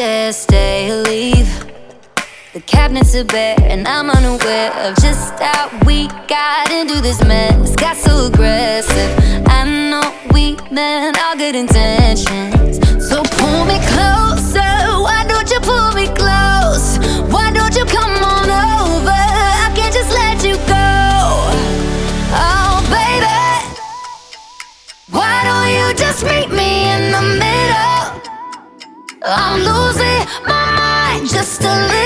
there, stay or leave. The cabinets are bare and I'm unaware of just how we got into this mess. Got so aggressive. I know we meant all good intentions. So pull me closer. Why don't you pull me close? Why don't you come on over? I can't just let you go. Oh baby, why don't you just meet me in the middle? I'm losing my mind just a little.